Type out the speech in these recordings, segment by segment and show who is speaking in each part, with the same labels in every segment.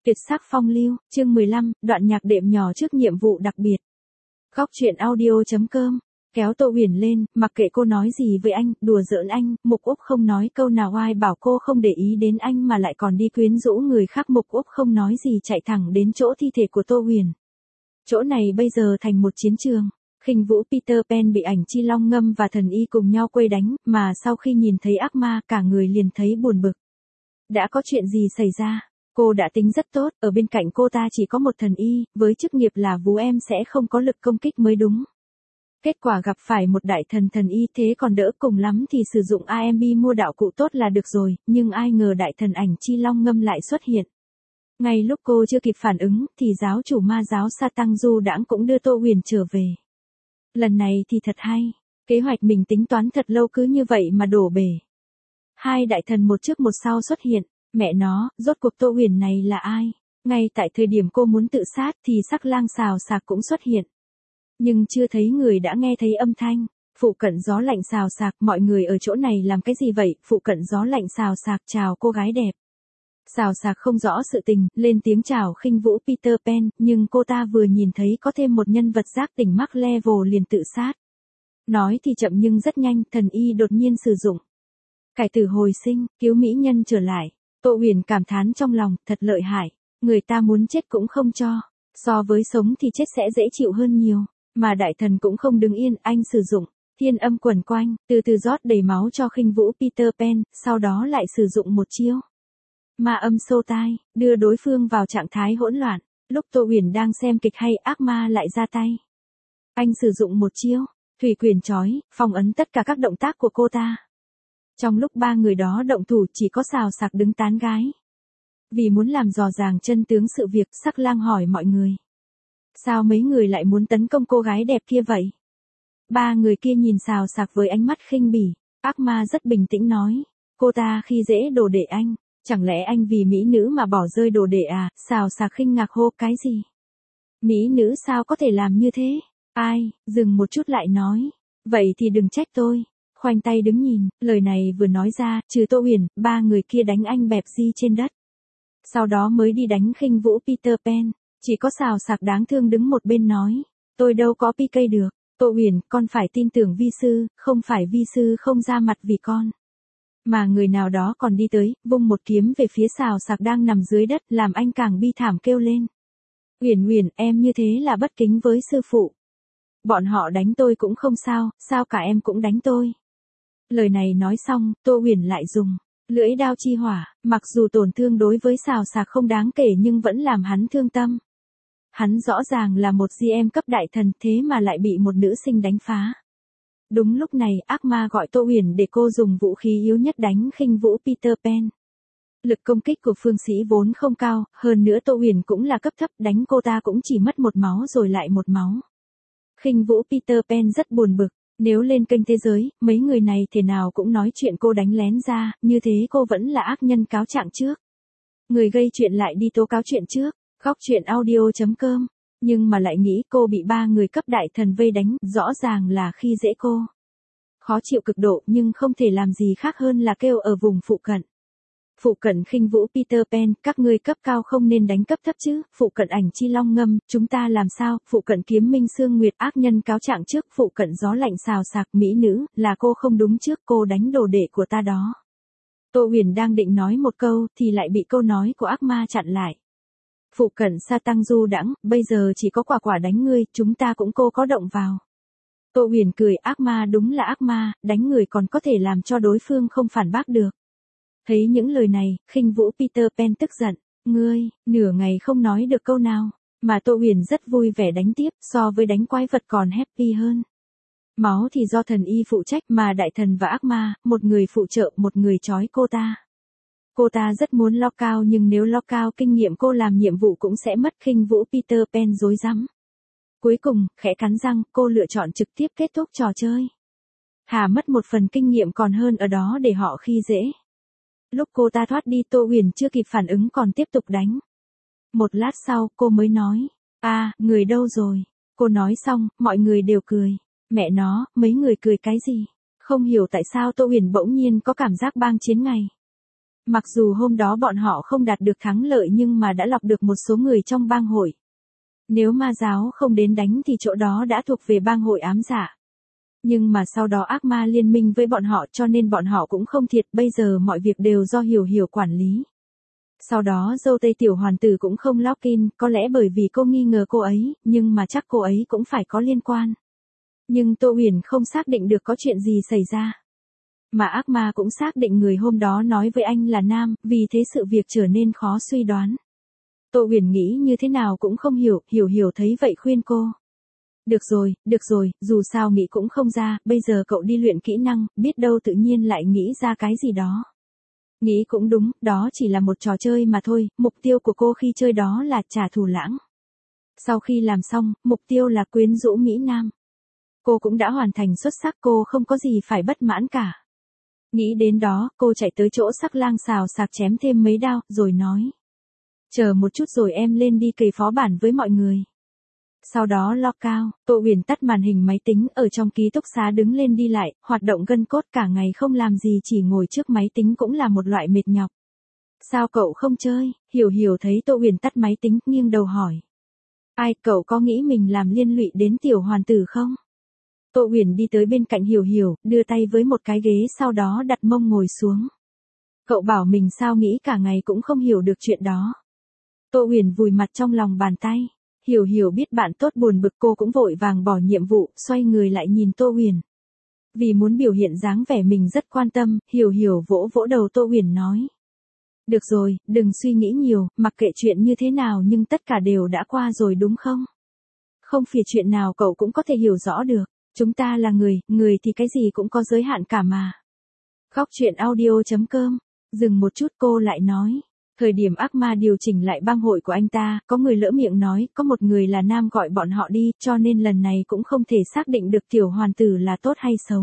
Speaker 1: Tuyệt sắc phong lưu, chương 15, đoạn nhạc đệm nhỏ trước nhiệm vụ đặc biệt. Góc truyện audio.com, kéo Tô Huyền lên, mặc kệ cô nói gì với anh, đùa giỡn anh, Mục Úc không nói câu nào oai bảo cô không để ý đến anh mà lại còn đi quyến rũ người khác. Mục Úc không nói gì chạy thẳng đến chỗ thi thể của Tô Huyền. Chỗ này bây giờ thành một chiến trường. Khinh Vũ Peter Pan bị ảnh Chi Long Ngâm và thần y cùng nhau quây đánh, mà sau khi nhìn thấy ác ma cả người liền thấy buồn bực. Đã có chuyện gì xảy ra? Cô đã tính rất tốt, ở bên cạnh cô ta chỉ có một thần y, với chức nghiệp là vú em sẽ không có lực công kích mới đúng. Kết quả gặp phải một đại thần thần y thế còn đỡ, cùng lắm thì sử dụng AMB mua đạo cụ tốt là được rồi, nhưng ai ngờ đại thần ảnh Chi Long Ngâm lại xuất hiện. Ngay lúc cô chưa kịp phản ứng, thì giáo chủ ma giáo Sa Tăng Du Đãng cũng đưa Tô Huyền trở về. Lần này thì thật hay, kế hoạch mình tính toán thật lâu cứ như vậy mà đổ bể. Hai đại thần một trước một sau xuất hiện. Mẹ nó, rốt cuộc Tô Huyền này là ai? Ngay tại thời điểm cô muốn tự sát thì Sắc Lang xào xạc cũng xuất hiện. Nhưng chưa thấy người đã nghe thấy âm thanh. Phụ cận gió lạnh xào xạc, mọi người ở chỗ này làm cái gì vậy? Phụ cận gió lạnh xào xạc chào cô gái đẹp. Xào xạc không rõ sự tình, lên tiếng chào Khinh Vũ Peter Pan, nhưng cô ta vừa nhìn thấy có thêm một nhân vật giác tỉnh mắc level liền tự sát. Nói thì chậm nhưng rất nhanh, thần y đột nhiên sử dụng cải tử hồi sinh, cứu mỹ nhân trở lại. Tô Huyền cảm thán trong lòng, thật lợi hại, người ta muốn chết cũng không cho, so với sống thì chết sẽ dễ chịu hơn nhiều, mà đại thần cũng không đứng yên, anh sử dụng thiên âm quẩn quanh, từ từ rót đầy máu cho Khinh Vũ Peter Pan, sau đó lại sử dụng một chiêu ma âm xô tai, đưa đối phương vào trạng thái hỗn loạn. Lúc Tô Huyền đang xem kịch hay, ác ma lại ra tay. Anh sử dụng một chiêu thủy quyền trói, phong ấn tất cả các động tác của cô ta. Trong lúc ba người đó động thủ chỉ có xào xạc đứng tán gái. Vì muốn làm dò dàng chân tướng sự việc, Sắc Lang hỏi mọi người. Sao mấy người lại muốn tấn công cô gái đẹp kia vậy? Ba người kia nhìn xào xạc với ánh mắt khinh bỉ. Ác ma rất bình tĩnh nói. Cô ta khi dễ đồ đệ anh. Chẳng lẽ anh vì mỹ nữ mà bỏ rơi đồ đệ à? Xào xạc khinh ngạc hô, cái gì? Mỹ nữ sao có thể làm như thế? Ai? Dừng một chút lại nói. Vậy thì đừng trách tôi. Khoanh tay đứng nhìn, lời này vừa nói ra, trừ Tô Huyền, ba người kia đánh anh bẹp di trên đất. Sau đó mới đi đánh Khinh Vũ Peter Pan, chỉ có xào xạc đáng thương đứng một bên nói, tôi đâu có PK được. Tô Huyền, con phải tin tưởng vi sư, không phải vi sư không ra mặt vì con. Mà người nào đó còn đi tới, vung một kiếm về phía xào xạc đang nằm dưới đất, làm anh càng bi thảm kêu lên. Huyền Huyền, em như thế là bất kính với sư phụ. Bọn họ đánh tôi cũng không sao, sao cả em cũng đánh tôi. Lời này nói xong, Tô Huyền lại dùng lưỡi đao chi hỏa, mặc dù tổn thương đối với xào xạc không đáng kể nhưng vẫn làm hắn thương tâm. Hắn rõ ràng là một GM cấp đại thần thế mà lại bị một nữ sinh đánh phá. Đúng lúc này, ác ma gọi Tô Huyền để cô dùng vũ khí yếu nhất đánh Khinh Vũ Peter Pan. Lực công kích của phương sĩ vốn không cao, hơn nữa Tô Huyền cũng là cấp thấp, đánh cô ta cũng chỉ mất một máu rồi lại một máu. Khinh Vũ Peter Pan rất buồn bực. Nếu lên kênh thế giới, mấy người này thế nào cũng nói chuyện cô đánh lén ra, như thế cô vẫn là ác nhân cáo trạng trước. Người gây chuyện lại đi tố cáo chuyện trước, góc truyện audio.com, nhưng mà lại nghĩ cô bị ba người cấp đại thần vây đánh, rõ ràng là khi dễ cô. Khó chịu cực độ nhưng không thể làm gì khác hơn là kêu ở vùng phụ cận. Phụ cận Khinh Vũ Peter Pan, các ngươi cấp cao không nên đánh cấp thấp chứ. Phụ cận ảnh Chi Long Ngâm, chúng ta làm sao? Phụ cận Kiếm Minh Sương Nguyệt, ác nhân cáo trạng trước. Phụ cận gió lạnh xào xạc, mỹ nữ, là cô không đúng trước, cô đánh đồ đệ của ta đó. Tô Huyền đang định nói một câu thì lại bị câu nói của ác ma chặn lại. Phụ cận Sa Tăng Du Đãng, bây giờ chỉ có quả quả đánh ngươi, chúng ta cũng cô có động vào. Tô Huyền cười, ác ma đúng là ác ma, đánh người còn có thể làm cho đối phương không phản bác được. Thấy những lời này, Khinh Vũ Peter Pan tức giận, ngươi, nửa ngày không nói được câu nào, mà Tô Huyền rất vui vẻ đánh tiếp, so với đánh quái vật còn happy hơn. Máu thì do thần y phụ trách mà đại thần và ác ma, một người phụ trợ, một người trói cô ta. Cô ta rất muốn lo cao nhưng nếu lo cao kinh nghiệm cô làm nhiệm vụ cũng sẽ mất. Khinh Vũ Peter Pan rối rắm. Cuối cùng, khẽ cắn răng, cô lựa chọn trực tiếp kết thúc trò chơi. Hà mất một phần kinh nghiệm còn hơn ở đó để họ khi dễ. Lúc cô ta thoát đi, Tô Huyền chưa kịp phản ứng còn tiếp tục đánh. Một lát sau, cô mới nói, người đâu rồi? Cô nói xong, mọi người đều cười. Mẹ nó, mấy người cười cái gì? Không hiểu tại sao Tô Huyền bỗng nhiên có cảm giác bang chiến ngày. Mặc dù hôm đó bọn họ không đạt được thắng lợi nhưng mà đã lọc được một số người trong bang hội. Nếu ma giáo không đến đánh thì chỗ đó đã thuộc về bang hội ám dạ. Nhưng mà sau đó ác ma liên minh với bọn họ cho nên bọn họ cũng không thiệt, bây giờ mọi việc đều do Hiểu Hiểu quản lý. Sau đó dâu tây tiểu hoàn tử cũng không lock in, có lẽ bởi vì cô nghi ngờ cô ấy, nhưng mà chắc cô ấy cũng phải có liên quan. Nhưng Tô Huyền không xác định được có chuyện gì xảy ra. Mà ác ma cũng xác định người hôm đó nói với anh là nam, vì thế sự việc trở nên khó suy đoán. Tô Huyền nghĩ như thế nào cũng không hiểu, Hiểu Hiểu thấy vậy khuyên cô. Được rồi, dù sao nghĩ cũng không ra, bây giờ cậu đi luyện kỹ năng, biết đâu tự nhiên lại nghĩ ra cái gì đó. Nghĩ cũng đúng, đó chỉ là một trò chơi mà thôi, mục tiêu của cô khi chơi đó là trả thù Lãng. Sau khi làm xong, mục tiêu là quyến rũ Mỹ Nam. Cô cũng đã hoàn thành xuất sắc, cô không có gì phải bất mãn cả. Nghĩ đến đó, cô chạy tới chỗ Sắc Lang xào sạc chém thêm mấy đao, rồi nói. Chờ một chút rồi em lên đi kể phó bản với mọi người. Sau đó lo cao, Tô Huyền tắt màn hình máy tính ở trong ký túc xá đứng lên đi lại, hoạt động gân cốt cả ngày không làm gì chỉ ngồi trước máy tính cũng là một loại mệt nhọc. Sao cậu không chơi? Hiểu Hiểu thấy Tô Huyền tắt máy tính, nghiêng đầu hỏi. Ai, cậu có nghĩ mình làm liên lụy đến tiểu hoàn tử không? Tô Huyền đi tới bên cạnh Hiểu Hiểu, đưa tay với một cái ghế sau đó đặt mông ngồi xuống. Cậu bảo mình sao nghĩ cả ngày cũng không hiểu được chuyện đó. Tô Huyền vùi mặt trong lòng bàn tay. Hiểu Hiểu biết bạn tốt buồn bực cô cũng vội vàng bỏ nhiệm vụ, xoay người lại nhìn Tô Huyền. Vì muốn biểu hiện dáng vẻ mình rất quan tâm, Hiểu Hiểu vỗ vỗ đầu Tô Huyền nói. Được rồi, đừng suy nghĩ nhiều, mặc kệ chuyện như thế nào nhưng tất cả đều đã qua rồi đúng không? Không phải chuyện nào cậu cũng có thể hiểu rõ được. Chúng ta là người thì cái gì cũng có giới hạn cả mà. Góc truyện audio.com. Dừng một chút cô lại nói. Thời điểm ác ma điều chỉnh lại bang hội của anh ta, có người lỡ miệng nói, có một người là nam gọi bọn họ đi, cho nên lần này cũng không thể xác định được tiểu hoàn tử là tốt hay xấu.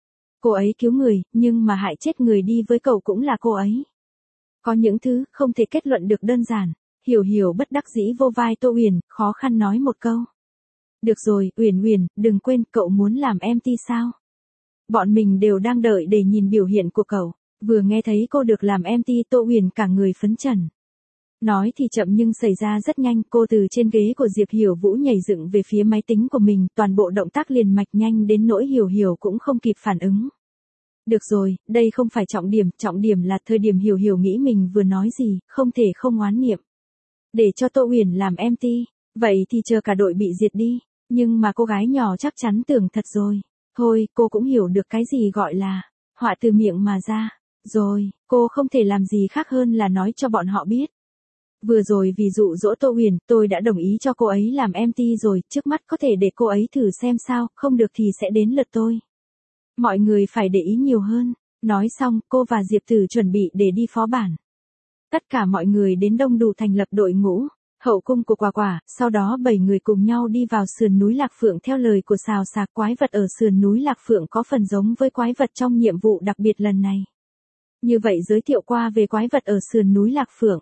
Speaker 1: Cô ấy cứu người, nhưng mà hại chết người đi với cậu cũng là cô ấy. Có những thứ, không thể kết luận được đơn giản. Hiểu Hiểu bất đắc dĩ vô vai Tô Huyền, khó khăn nói một câu. Được rồi, Huyền, đừng quên cậu muốn làm MT sao? Bọn mình đều đang đợi để nhìn biểu hiện của cậu. Vừa nghe thấy cô được làm MT Tô Huyền cả người phấn chấn. Nói thì chậm nhưng xảy ra rất nhanh, cô từ trên ghế của Diệp Hiểu Vũ nhảy dựng về phía máy tính của mình, toàn bộ động tác liền mạch nhanh đến nỗi Hiểu Hiểu cũng không kịp phản ứng. Được rồi, đây không phải trọng điểm là thời điểm Hiểu Hiểu nghĩ mình vừa nói gì, không thể không oán niệm. Để cho Tô Huyền làm MT, vậy thì chờ cả đội bị diệt đi, nhưng mà cô gái nhỏ chắc chắn tưởng thật rồi. Thôi, cô cũng hiểu được cái gì gọi là họa từ miệng mà ra. Rồi, cô không thể làm gì khác hơn là nói cho bọn họ biết. Vừa rồi vì dụ dỗ Tô Huyền, tôi đã đồng ý cho cô ấy làm MT rồi, trước mắt có thể để cô ấy thử xem sao, không được thì sẽ đến lượt tôi. Mọi người phải để ý nhiều hơn. Nói xong, cô và Diệp Tử chuẩn bị để đi phó bản. Tất cả mọi người đến đông đủ thành lập đội ngũ. Hậu cung của Quả Quả, sau đó 7 người cùng nhau đi vào sườn núi Lạc Phượng theo lời của Sào Sạc. Quái vật ở sườn núi Lạc Phượng có phần giống với quái vật trong nhiệm vụ đặc biệt lần này. Như vậy giới thiệu qua về quái vật ở sườn núi Lạc Phượng.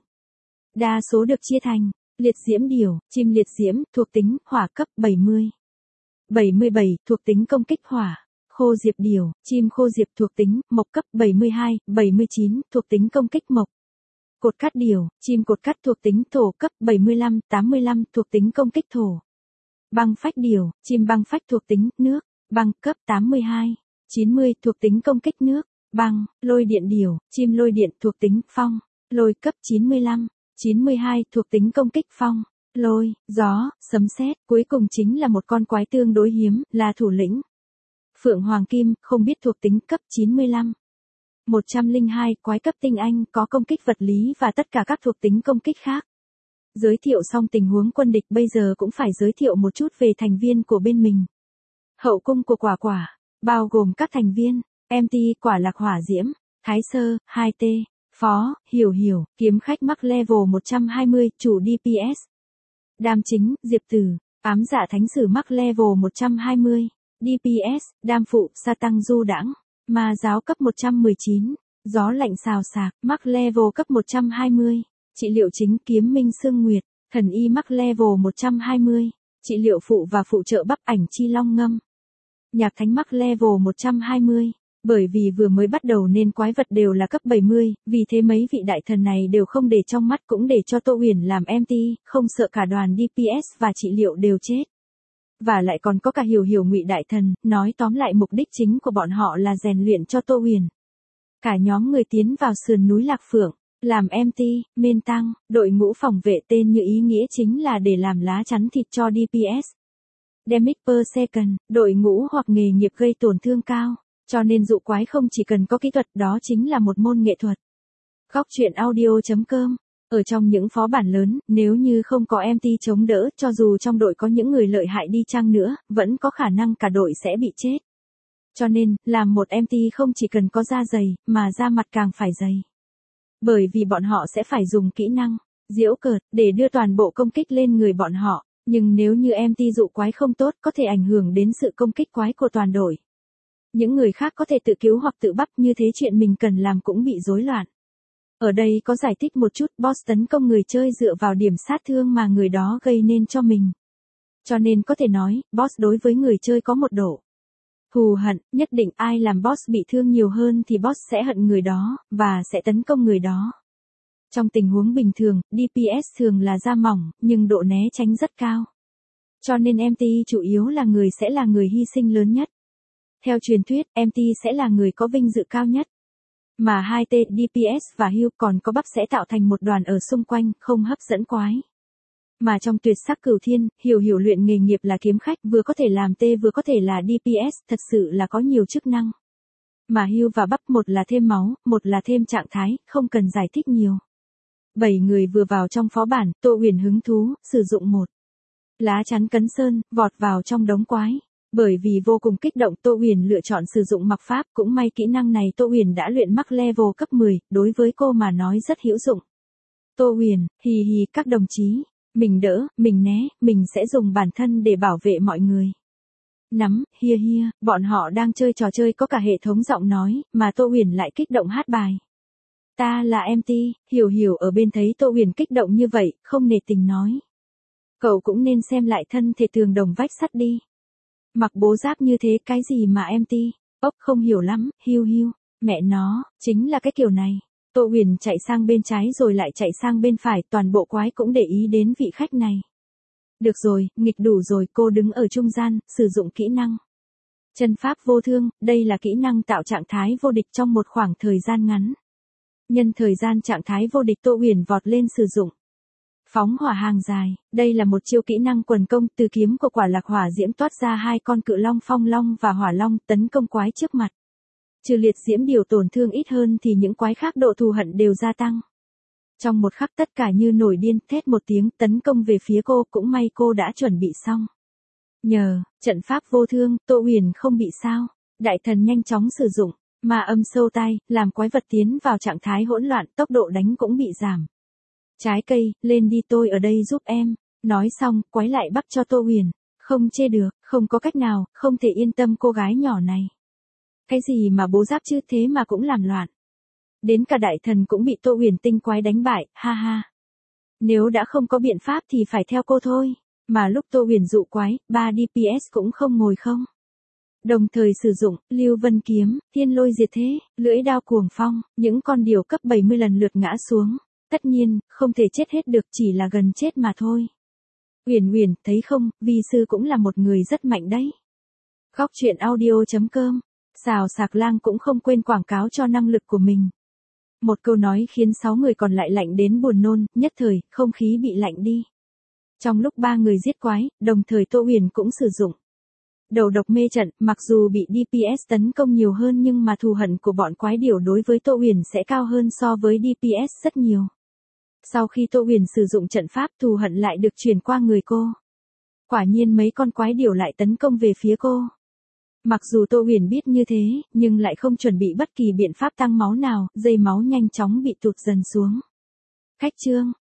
Speaker 1: Đa số được chia thành, liệt diễm điểu, chim liệt diễm, thuộc tính, hỏa cấp 70. 77, thuộc tính công kích hỏa. Khô diệp điểu, chim khô diệp thuộc tính, mộc cấp 72, 79, thuộc tính công kích mộc. Cột cát điểu, chim cột cát thuộc tính thổ cấp 75, 85, thuộc tính công kích thổ. Băng phách điểu, chim băng phách thuộc tính nước, băng cấp 82, 90, thuộc tính công kích nước. Băng, lôi điện điểu, chim lôi điện thuộc tính phong, lôi cấp 95, 92, thuộc tính công kích phong, lôi, gió, sấm sét, cuối cùng chính là một con quái tương đối hiếm, là thủ lĩnh. Phượng Hoàng Kim, không biết thuộc tính cấp 95. 102, quái cấp tinh anh, có công kích vật lý và tất cả các thuộc tính công kích khác. Giới thiệu xong tình huống quân địch bây giờ cũng phải giới thiệu một chút về thành viên của bên mình. Hậu cung của Quả Quả, bao gồm các thành viên. MT Quả Lạc Hỏa Diễm, Thái Sơ, 2T, Phó, Hiểu Hiểu, kiếm khách mắc level 120, chủ DPS. Đam chính, Diệp Tử, ám dạ thánh sử mắc level 120, DPS, đam phụ, sa tăng du đãng, ma giáo cấp 119, gió lạnh xào xạc, mắc level cấp 120, trị liệu chính kiếm minh sương nguyệt, thần y mắc level 120, trị liệu phụ và phụ trợ bắp ảnh chi long ngâm. Nhạc thánh mắc level 120. Bởi vì vừa mới bắt đầu nên quái vật đều là cấp 70, vì thế mấy vị đại thần này đều không để trong mắt cũng để cho Tô Huyền làm MT, không sợ cả đoàn DPS và trị liệu đều chết. Và lại còn có cả Hiểu Hiểu Ngụy đại thần, nói tóm lại mục đích chính của bọn họ là rèn luyện cho Tô Huyền. Cả nhóm người tiến vào sườn núi Lạc Phượng, làm MT, main tăng, đội ngũ phòng vệ tên như ý nghĩa chính là để làm lá chắn thịt cho DPS. Damage per second, đội ngũ hoặc nghề nghiệp gây tổn thương cao, cho nên dụ quái không chỉ cần có kỹ thuật, đó chính là một môn nghệ thuật. Góc truyện audio.com. Ở trong những phó bản lớn, nếu như không có MT chống đỡ, cho dù trong đội có những người lợi hại đi chăng nữa, vẫn có khả năng cả đội sẽ bị chết. Cho nên, làm một MT không chỉ cần có da dày, mà da mặt càng phải dày. Bởi vì bọn họ sẽ phải dùng kỹ năng, giễu cợt, để đưa toàn bộ công kích lên người bọn họ. Nhưng nếu như MT dụ quái không tốt, có thể ảnh hưởng đến sự công kích quái của toàn đội. Những người khác có thể tự cứu hoặc tự bắp, như thế chuyện mình cần làm cũng bị rối loạn. Ở đây có giải thích một chút, boss tấn công người chơi dựa vào điểm sát thương mà người đó gây nên cho mình. Cho nên có thể nói, boss đối với người chơi có một độ thù hận, nhất định ai làm boss bị thương nhiều hơn thì boss sẽ hận người đó, và sẽ tấn công người đó. Trong tình huống bình thường, DPS thường là da mỏng, nhưng độ né tránh rất cao. Cho nên MT chủ yếu là người sẽ là người hy sinh lớn nhất. Theo truyền thuyết, MT sẽ là người có vinh dự cao nhất. Mà 2T, DPS và heal còn có bắp sẽ tạo thành một đoàn ở xung quanh, không hấp dẫn quái. Mà trong tuyệt sắc cửu thiên, Hiểu Hiểu luyện nghề nghiệp là kiếm khách, vừa có thể làm T vừa có thể là DPS, thật sự là có nhiều chức năng. Mà heal và bắp một là thêm máu, một là thêm trạng thái, không cần giải thích nhiều. 7 người vừa vào trong phó bản, Tô Huyền hứng thú, sử dụng một lá chắn cấn sơn, vọt vào trong đống quái. Bởi vì vô cùng kích động, Tô Huyền lựa chọn sử dụng mặc pháp, cũng may kỹ năng này Tô Huyền đã luyện mắc level cấp 10, đối với cô mà nói rất hữu dụng. Tô Huyền, hì hì các đồng chí, mình đỡ, mình né, mình sẽ dùng bản thân để bảo vệ mọi người. Nắm, hia hia, bọn họ đang chơi trò chơi có cả hệ thống giọng nói, mà Tô Huyền lại kích động hát bài. Ta là MT, Hiểu Hiểu ở bên thấy Tô Huyền kích động như vậy, không nể tình nói. Cậu cũng nên xem lại thân thể tường đồng vách sắt đi. Mặc bố giáp như thế cái gì mà MT, ốc không hiểu lắm, hiu hiu, mẹ nó, chính là cái kiểu này. Tô Huyền chạy sang bên trái rồi lại chạy sang bên phải, toàn bộ quái cũng để ý đến vị khách này. Được rồi, nghịch đủ rồi, cô đứng ở trung gian, sử dụng kỹ năng. Chân pháp vô thương, đây là kỹ năng tạo trạng thái vô địch trong một khoảng thời gian ngắn. Nhân thời gian trạng thái vô địch, Tô Huyền vọt lên sử dụng. Phóng hỏa hàng dài, đây là một chiêu kỹ năng quần công, từ kiếm của quả lạc hỏa diễm toát ra hai con cự long, phong long và hỏa long, tấn công quái trước mặt. Trừ liệt diễm điều tổn thương ít hơn thì những quái khác độ thù hận đều gia tăng. Trong một khắc tất cả như nổi điên, thét một tiếng tấn công về phía cô, cũng may cô đã chuẩn bị xong. Nhờ trận pháp vô thương, Tô Huyền không bị sao. Đại thần nhanh chóng sử dụng ma âm sâu tai, làm quái vật tiến vào trạng thái hỗn loạn, tốc độ đánh cũng bị giảm. Trái cây, lên đi, tôi ở đây giúp em. Nói xong, quái lại bắt cho Tô Huyền. Không chê được, không có cách nào, không thể yên tâm cô gái nhỏ này. Cái gì mà bố giáp chứ, thế mà cũng làm loạn. Đến cả đại thần cũng bị Tô Huyền tinh quái đánh bại, ha ha. Nếu đã không có biện pháp thì phải theo cô thôi. Mà lúc Tô Huyền dụ quái, 3 DPS cũng không ngồi không. Đồng thời sử dụng, Lưu Vân Kiếm, Thiên Lôi Diệt Thế, Lưỡi Đao Cuồng Phong, những con điều cấp 70 lần lượt ngã xuống. Tất nhiên, không thể chết hết được, chỉ là gần chết mà thôi. Huyền Huyền, thấy không, vi sư cũng là một người rất mạnh đấy. Góc truyện audio.com. Xào Sạc Lang cũng không quên quảng cáo cho năng lực của mình. Một câu nói khiến 6 người còn lại lạnh đến buồn nôn, nhất thời, không khí bị lạnh đi. Trong lúc 3 người giết quái, đồng thời Tô Huyền cũng sử dụng đầu độc mê trận, mặc dù bị DPS tấn công nhiều hơn nhưng mà thù hận của bọn quái điểu đối với Tô Huyền sẽ cao hơn so với DPS rất nhiều. Sau khi Tô Huyền sử dụng trận pháp, thù hận lại được truyền qua người cô. Quả nhiên mấy con quái điểu lại tấn công về phía cô. Mặc dù Tô Huyền biết như thế, nhưng lại không chuẩn bị bất kỳ biện pháp tăng máu nào, dây máu nhanh chóng bị tụt dần xuống. Khách trương,